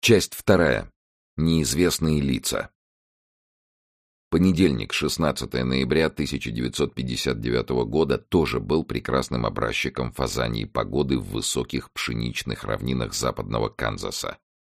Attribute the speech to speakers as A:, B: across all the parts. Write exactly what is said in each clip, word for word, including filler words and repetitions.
A: Часть вторая. Неизвестные лица. Понедельник, шестнадцатое ноября тысяча девятьсот пятьдесят девятого года, тоже был прекрасным образчиком фазаньей погоды в высоких пшеничных равнинах западного Канзаса.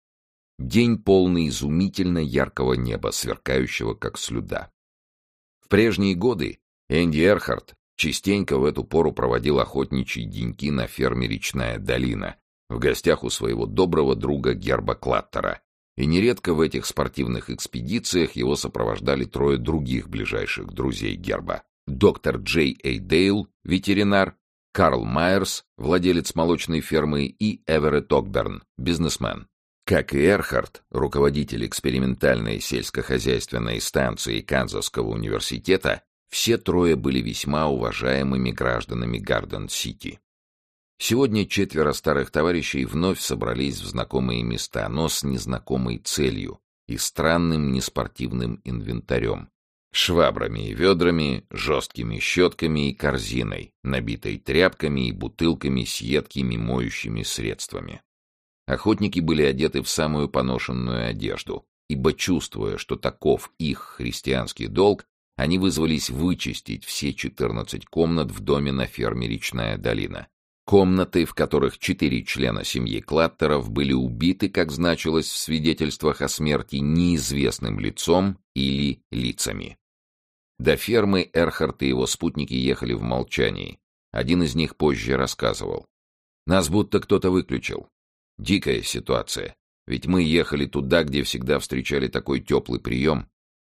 A: День полный изумительно яркого неба, сверкающего как слюда. В прежние годы Энди Эрхарт частенько в эту пору проводил охотничьи деньки на ферме «Речная долина», в гостях у своего доброго друга Герба Клаттера, и нередко в этих спортивных экспедициях его сопровождали трое других ближайших друзей Герба: доктор Джей Эй Дейл, ветеринар, Карл Майерс, владелец молочной фермы, и Эверетт Окберн, бизнесмен. Как и Эрхарт, руководитель экспериментальной сельскохозяйственной станции Канзасского университета, все трое были весьма уважаемыми гражданами Гарден-Сити. Сегодня четверо старых товарищей вновь собрались в знакомые места, но с незнакомой целью и странным неспортивным инвентарем: швабрами и ведрами, жесткими щетками и корзиной, набитой тряпками и бутылками с едкими моющими средствами. Охотники были одеты в самую поношенную одежду, ибо, чувствуя, что таков их христианский долг, они вызвались вычистить все четырнадцать комнат в доме на ферме «Речная долина». Комнаты, в которых четыре члена семьи Клаттеров были убиты, как значилось в свидетельствах о смерти, неизвестным лицом или лицами. До фермы Эрхарт и его спутники ехали в молчании. Один из них позже рассказывал: «Нас будто кто-то выключил. Дикая ситуация, ведь мы ехали туда, где всегда встречали такой теплый прием».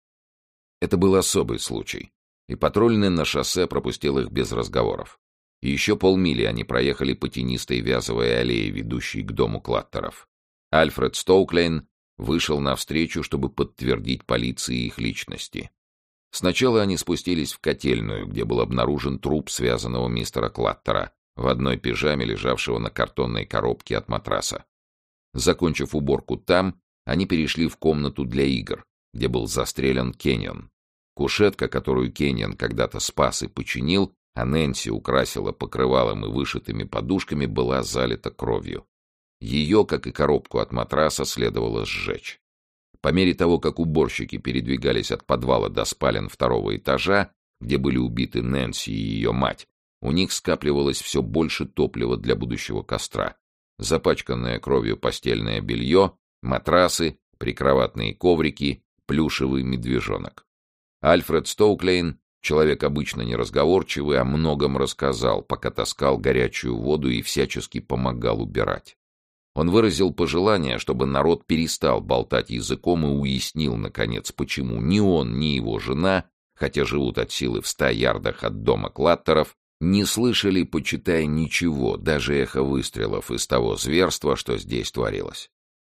A: Это был особый случай, и патрульный на шоссе пропустил их без разговоров. И еще полмили они проехали по тенистой вязовой аллее, ведущей к дому Клаттеров. Альфред Стоуклейн вышел навстречу, чтобы подтвердить полиции их личности. Сначала они спустились в котельную, где был обнаружен труп связанного мистера Клаттера, в одной пижаме, лежавшего на картонной коробке от матраса. Закончив уборку там, они перешли в комнату для игр, где был застрелен Кеннион. Кушетка, которую Кеннион когда-то спас и починил, а Нэнси украсила покрывалом и вышитыми подушками, была залита кровью. Ее, как и коробку от матраса, следовало сжечь. По мере того, как уборщики передвигались от подвала до спален второго этажа, где были убиты Нэнси и ее мать, у них скапливалось все больше топлива для будущего костра: запачканное кровью постельное белье, матрасы, прикроватные коврики, плюшевый медвежонок. Альфред Стоуклейн, человек обычно неразговорчивый, о многом рассказал, пока таскал горячую воду и всячески помогал убирать. Он выразил пожелание, чтобы народ перестал болтать языком и уяснил, наконец, почему ни он, ни его жена, хотя живут от силы в ста ярдах от дома Клаттеров, не слышали, почитай, ничего, даже эхо выстрелов из того зверства, что здесь творилось.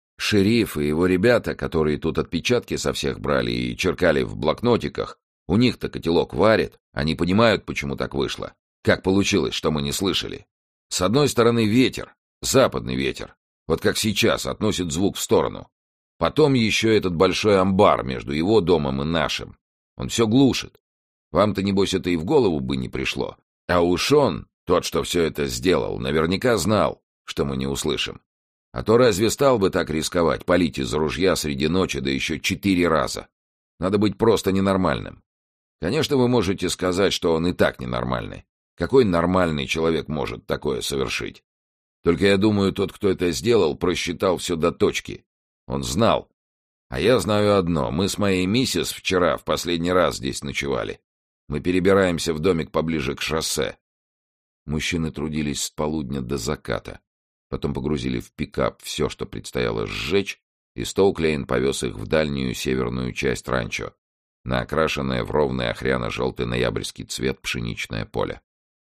A: Шериф и его ребята, которые тут отпечатки со всех брали и черкали в блокнотиках, у них-то котелок варит, они понимают, почему так вышло. Как получилось, что мы не слышали? С одной стороны ветер, западный ветер, вот как сейчас, относит звук в сторону. Потом еще этот большой амбар между его домом и нашим. Он все глушит. Вам-то, небось, это и в голову бы не пришло. А уж он, тот, что все это сделал, наверняка знал, что мы не услышим. А то разве стал бы так рисковать, палить из ружья среди ночи, да еще четыре раза? Надо быть просто ненормальным. Конечно, вы можете сказать, что он и так ненормальный. Какой нормальный человек может такое совершить? Только я думаю, тот, кто это сделал, просчитал все до точки. Он знал. А я знаю одно: мы с моей миссис вчера в последний раз здесь ночевали. Мы перебираемся в домик поближе к шоссе. Мужчины трудились с полудня до заката. Потом погрузили в пикап все, что предстояло сжечь, и Стоуклейн повез их в дальнюю северную часть ранчо, на окрашенное в ровный охряно-желтый ноябрьский цвет пшеничное поле.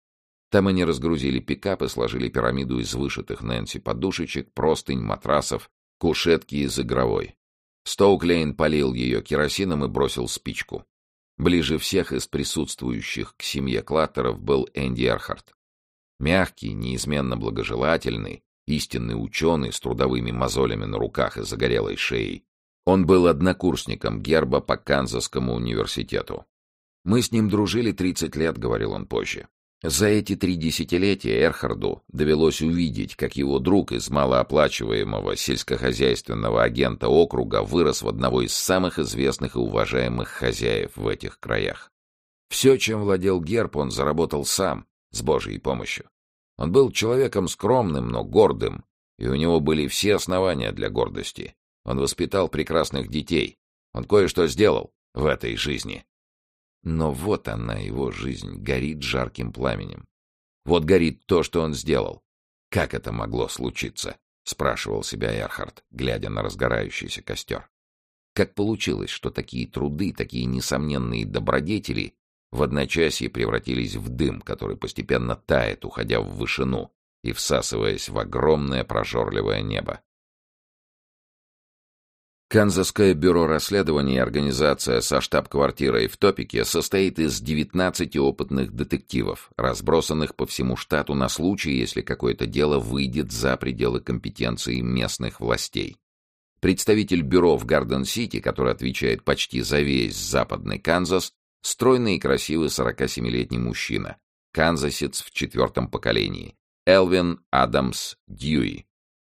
A: Там они разгрузили пикап и сложили пирамиду из вышитых Нэнси подушечек, простынь, матрасов, кушетки из игровой. Стоуклейн полил ее керосином и бросил спичку. Ближе всех из присутствующих к семье Клаттеров был Энди Эрхарт. Мягкий, неизменно благожелательный, истинный ученый с трудовыми мозолями на руках и загорелой шеей. Он был однокурсником Герба по Канзасскому университету. «Мы с ним дружили тридцать лет», — говорил он позже. За эти три десятилетия Эрхарду довелось увидеть, как его друг из малооплачиваемого сельскохозяйственного агента округа вырос в одного из самых известных и уважаемых хозяев в этих краях. Все, чем владел Герб, он заработал сам, с Божьей помощью. Он был человеком скромным, но гордым, и у него были все основания для гордости. Он воспитал прекрасных детей. Он кое-что сделал в этой жизни. Но вот она, его жизнь, горит жарким пламенем. Вот горит то, что он сделал. Как это могло случиться? Спрашивал себя Эрхард, глядя на разгорающийся костер. Как получилось, что такие труды, такие несомненные добродетели в одночасье превратились в дым, который постепенно тает, уходя в вышину и всасываясь в огромное прожорливое небо? Канзасское бюро расследований, организация со штаб-квартирой в Топике, состоит из девятнадцати опытных детективов, разбросанных по всему штату на случай, если какое-то дело выйдет за пределы компетенции местных властей. Представитель бюро в Гарден-Сити, который отвечает почти за весь западный Канзас, стройный и красивый сорокасемилетний мужчина, канзасец в четвертом поколении, Элвин Адамс Дьюи.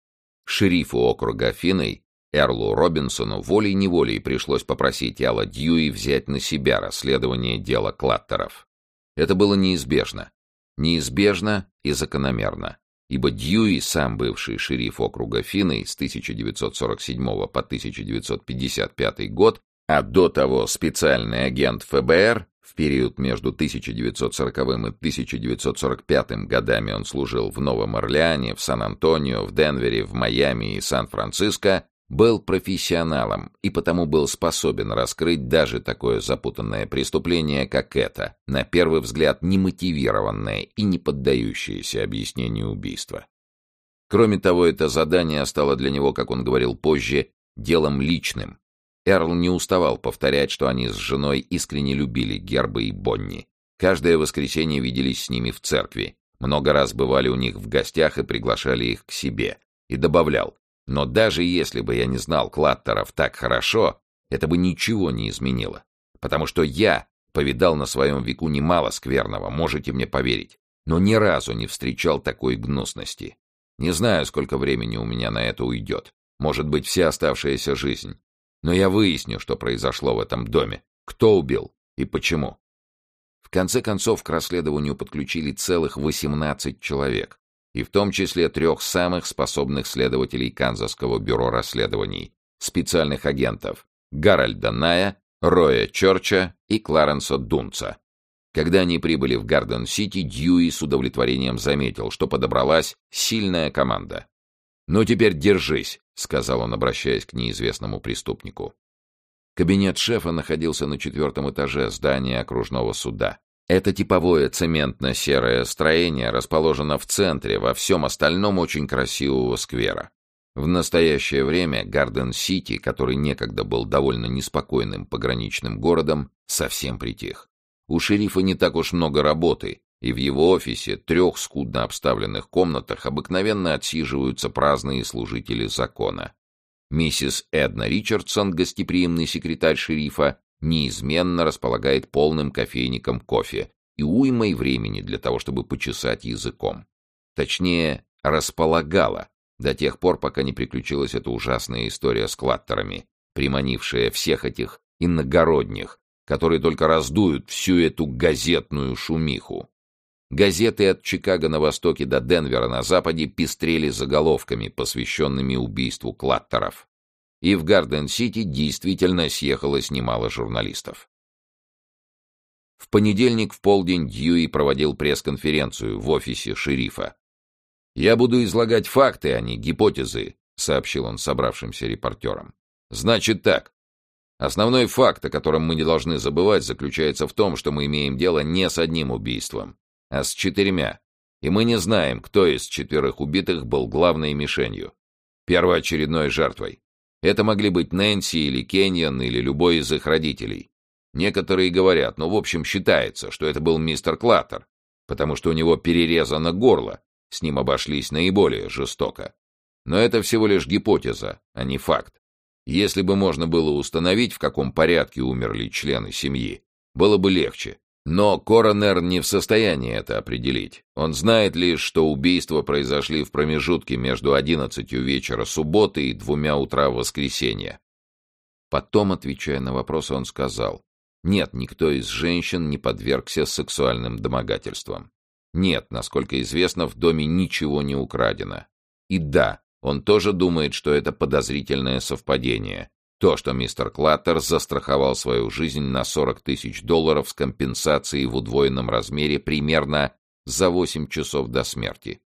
A: Шерифу округа Финней, Эрлу Робинсону, волей-неволей пришлось попросить Элла Дьюи взять на себя расследование дела Клаттеров. Это было неизбежно. Неизбежно и закономерно. Ибо Дьюи, сам бывший шериф округа Финней с тысяча девятьсот сорок седьмого по тысяча девятьсот пятьдесят пятый год, а до того специальный агент эф бэ эр, в период между тысяча девятьсот сороковым и тысяча девятьсот сорок пятым годами он служил в Новом Орлеане, в Сан-Антонио, в Денвере, в Майами и Сан-Франциско, был профессионалом и потому был способен раскрыть даже такое запутанное преступление, как это, на первый взгляд немотивированное и не поддающееся объяснению убийство. Кроме того, это задание стало для него, как он говорил позже, делом личным. Эрл не уставал повторять, что они с женой искренне любили Герба и Бонни. Каждое воскресенье виделись с ними в церкви, много раз бывали у них в гостях и приглашали их к себе, и добавлял: но даже если бы я не знал Клаттеров так хорошо, это бы ничего не изменило. Потому что я повидал на своем веку немало скверного, можете мне поверить, но ни разу не встречал такой гнусности. Не знаю, сколько времени у меня на это уйдет. Может быть, вся оставшаяся жизнь. Но я выясню, что произошло в этом доме, кто убил и почему. В конце концов, к расследованию подключили целых восемнадцать человек, и в том числе трех самых способных следователей Канзасского бюро расследований, специальных агентов Гарольда Ная, Роя Чорча и Кларенса Дунца. Когда они прибыли в Гарден-Сити, Дьюи с удовлетворением заметил, что подобралась сильная команда. «Ну теперь держись», — сказал он, обращаясь к неизвестному преступнику. Кабинет шефа находился на четвертом этаже здания окружного суда. Это типовое цементно-серое строение расположено в центре, во всем остальном очень красивого сквера. В настоящее время Гарден-Сити, который некогда был довольно неспокойным пограничным городом, совсем притих. У шерифа не так уж много работы, и в его офисе, трех скудно обставленных комнатах, обыкновенно отсиживаются праздные служители закона. Миссис Эдна Ричардсон, гостеприимный секретарь шерифа, неизменно располагает полным кофейником кофе и уймой времени для того, чтобы почесать языком. Точнее, располагала, до тех пор, пока не приключилась эта ужасная история с Клаттерами, приманившая всех этих иногородних, которые только раздуют всю эту газетную шумиху. Газеты от Чикаго на востоке до Денвера на западе пестрели заголовками, посвященными убийству Клаттеров. И в Гарден-Сити действительно съехалось немало журналистов. В понедельник в полдень Дьюи проводил пресс-конференцию в офисе шерифа. «Я буду излагать факты, а не гипотезы», — сообщил он собравшимся репортерам. «Значит так. Основной факт, о котором мы не должны забывать, заключается в том, что мы имеем дело не с одним убийством, а с четырьмя, и мы не знаем, кто из четверых убитых был главной мишенью, первоочередной жертвой. Это могли быть Нэнси или Кеньян или любой из их родителей. Некоторые говорят, ну, в общем, считается, что это был мистер Клаттер, потому что у него перерезано горло, с ним обошлись наиболее жестоко. Но это всего лишь гипотеза, а не факт. Если бы можно было установить, в каком порядке умерли члены семьи, было бы легче. Но коронер не в состоянии это определить. Он знает лишь, что убийства произошли в промежутке между одиннадцатью вечера субботы и двумя утра воскресенья. Потом, отвечая на вопросы, он сказал: нет, никто из женщин не подвергся сексуальным домогательствам. Нет, насколько известно, в доме ничего не украдено. И да, он тоже думает, что это подозрительное совпадение. То, что мистер Клаттер застраховал свою жизнь на сорок тысяч долларов с компенсацией в удвоенном размере примерно за восемь часов до смерти.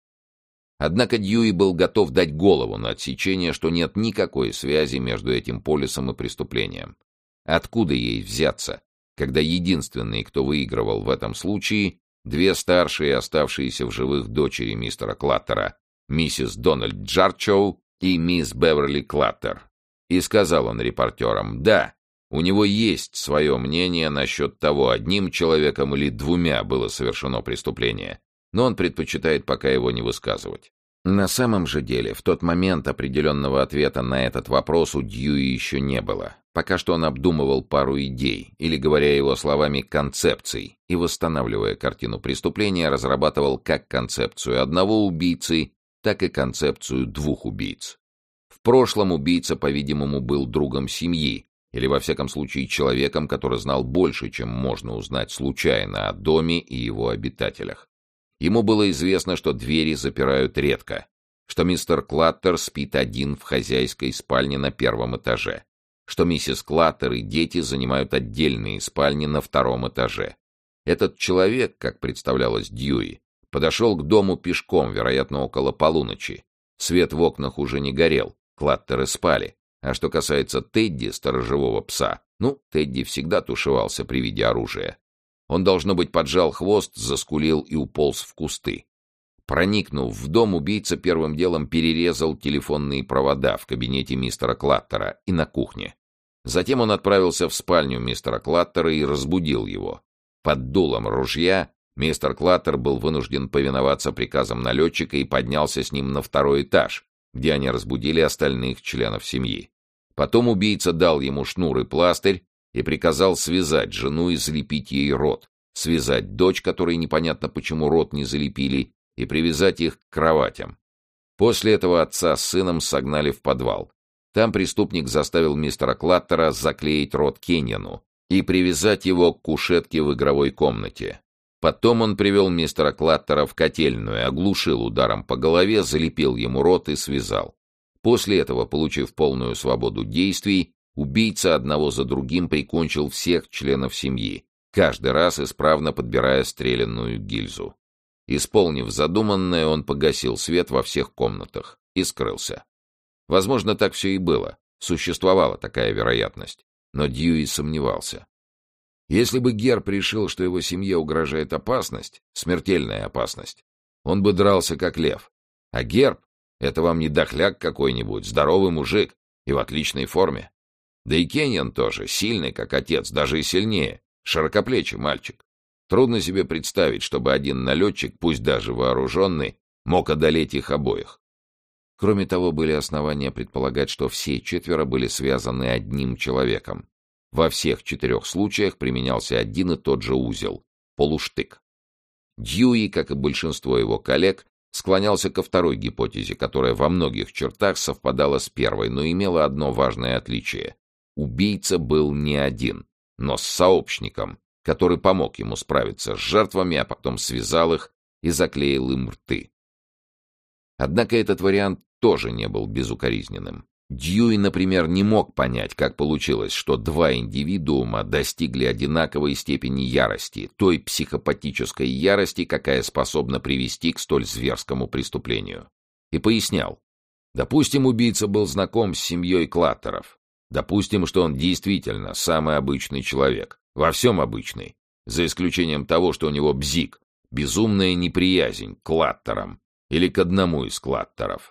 A: Однако Дьюи был готов дать голову на отсечение, что нет никакой связи между этим полисом и преступлением. Откуда ей взяться, когда единственные, кто выигрывал в этом случае, две старшие оставшиеся в живых дочери мистера Клаттера, миссис Дональд Джарчоу и мисс Беверли Клаттер. И сказал он репортерам: да, у него есть свое мнение насчет того, одним человеком или двумя было совершено преступление, но он предпочитает пока его не высказывать. На самом же деле, в тот момент определенного ответа на этот вопрос у Дьюи еще не было. Пока что он обдумывал пару идей, или, говоря его словами, концепций, и, восстанавливая картину преступления, разрабатывал как концепцию одного убийцы, так и концепцию двух убийц. В прошлом убийца, по-видимому, был другом семьи, или, во всяком случае, человеком, который знал больше, чем можно узнать случайно о доме и его обитателях. Ему было известно, что двери запирают редко, что мистер Клаттер спит один в хозяйской спальне на первом этаже, что миссис Клаттер и дети занимают отдельные спальни на втором этаже. Этот человек, как представлялось Дьюи, подошел к дому пешком, вероятно, около полуночи. Свет в окнах уже не горел, Клаттеры спали. А что касается Тедди, сторожевого пса, ну, Тедди всегда тушевался при виде оружия. Он, должно быть, поджал хвост, заскулил и уполз в кусты. Проникнув в дом, убийца первым делом перерезал телефонные провода в кабинете мистера Клаттера и на кухне. Затем он отправился в спальню мистера Клаттера и разбудил его. Под дулом ружья мистер Клаттер был вынужден повиноваться приказам налетчика и поднялся с ним на второй этаж, где они разбудили остальных членов семьи. Потом убийца дал ему шнур и пластырь и приказал связать жену и залепить ей рот, связать дочь, которой непонятно почему рот не залепили, и привязать их к кроватям. После этого отца с сыном согнали в подвал. Там преступник заставил мистера Клаттера заклеить рот Кеньяну и привязать его к кушетке в игровой комнате. Потом он привел мистера Клаттера в котельную, оглушил ударом по голове, залепил ему рот и связал. После этого, получив полную свободу действий, убийца одного за другим прикончил всех членов семьи, каждый раз исправно подбирая стрелянную гильзу. Исполнив задуманное, он погасил свет во всех комнатах и скрылся. Возможно, так все и было, существовала такая вероятность, но Дьюи сомневался. Если бы Герб решил, что его семье угрожает опасность, смертельная опасность, он бы дрался как лев. А Герб — это вам не дохляк какой-нибудь, здоровый мужик и в отличной форме. Да и Кеньян тоже, сильный как отец, даже и сильнее, широкоплечий мальчик. Трудно себе представить, чтобы один налетчик, пусть даже вооруженный, мог одолеть их обоих. Кроме того, были основания предполагать, что все четверо были связаны одним человеком. Во всех четырех случаях применялся один и тот же узел — полуштык. Дьюи, как и большинство его коллег, склонялся ко второй гипотезе, которая во многих чертах совпадала с первой, но имела одно важное отличие. Убийца был не один, но с сообщником, который помог ему справиться с жертвами, а потом связал их и заклеил им рты. Однако этот вариант тоже не был безукоризненным. Дьюи, например, не мог понять, как получилось, что два индивидуума достигли одинаковой степени ярости, той психопатической ярости, какая способна привести к столь зверскому преступлению. И пояснял. Допустим, убийца был знаком с семьей Клаттеров. Допустим, что он действительно самый обычный человек, во всем обычный, за исключением того, что у него бзик, безумная неприязнь к Клаттерам или к одному из Клаттеров.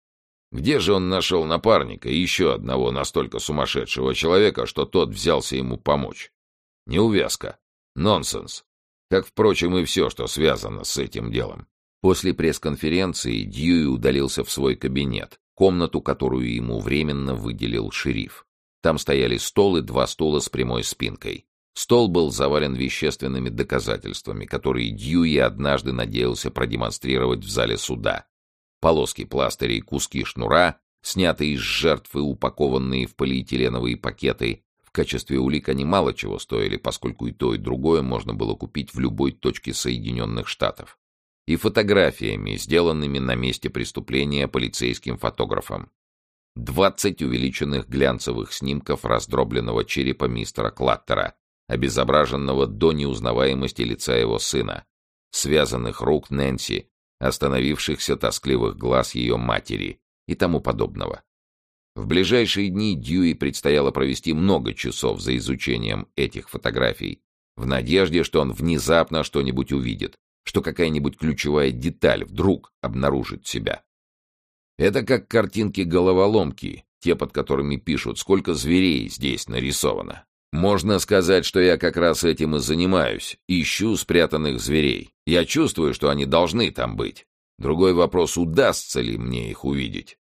A: Где же он нашел напарника и еще одного настолько сумасшедшего человека, что тот взялся ему помочь? Неувязка. Нонсенс. Как, впрочем, и все, что связано с этим делом. После пресс-конференции Дьюи удалился в свой кабинет, комнату, которую ему временно выделил шериф. Там стояли стол и два стула с прямой спинкой. Стол был завален вещественными доказательствами, которые Дьюи однажды надеялся продемонстрировать в зале суда. Полоски пластыря и куски шнура, снятые из жертв и упакованные в полиэтиленовые пакеты. В качестве улик они мало чего стоили, поскольку и то, и другое можно было купить в любой точке Соединенных Штатов. И фотографиями, сделанными на месте преступления полицейским фотографом. Двадцать увеличенных глянцевых снимков раздробленного черепа мистера Клаттера, обезображенного до неузнаваемости лица его сына, связанных рук Нэнси, остановившихся тоскливых глаз ее матери и тому подобного. В ближайшие дни Дьюи предстояло провести много часов за изучением этих фотографий, в надежде, что он внезапно что-нибудь увидит, что какая-нибудь ключевая деталь вдруг обнаружит себя. Это как картинки-головоломки, те, под которыми пишут, сколько зверей здесь нарисовано. Можно сказать, что я как раз этим и занимаюсь, ищу спрятанных зверей. Я чувствую, что они должны там быть. Другой вопрос, удастся ли мне их увидеть.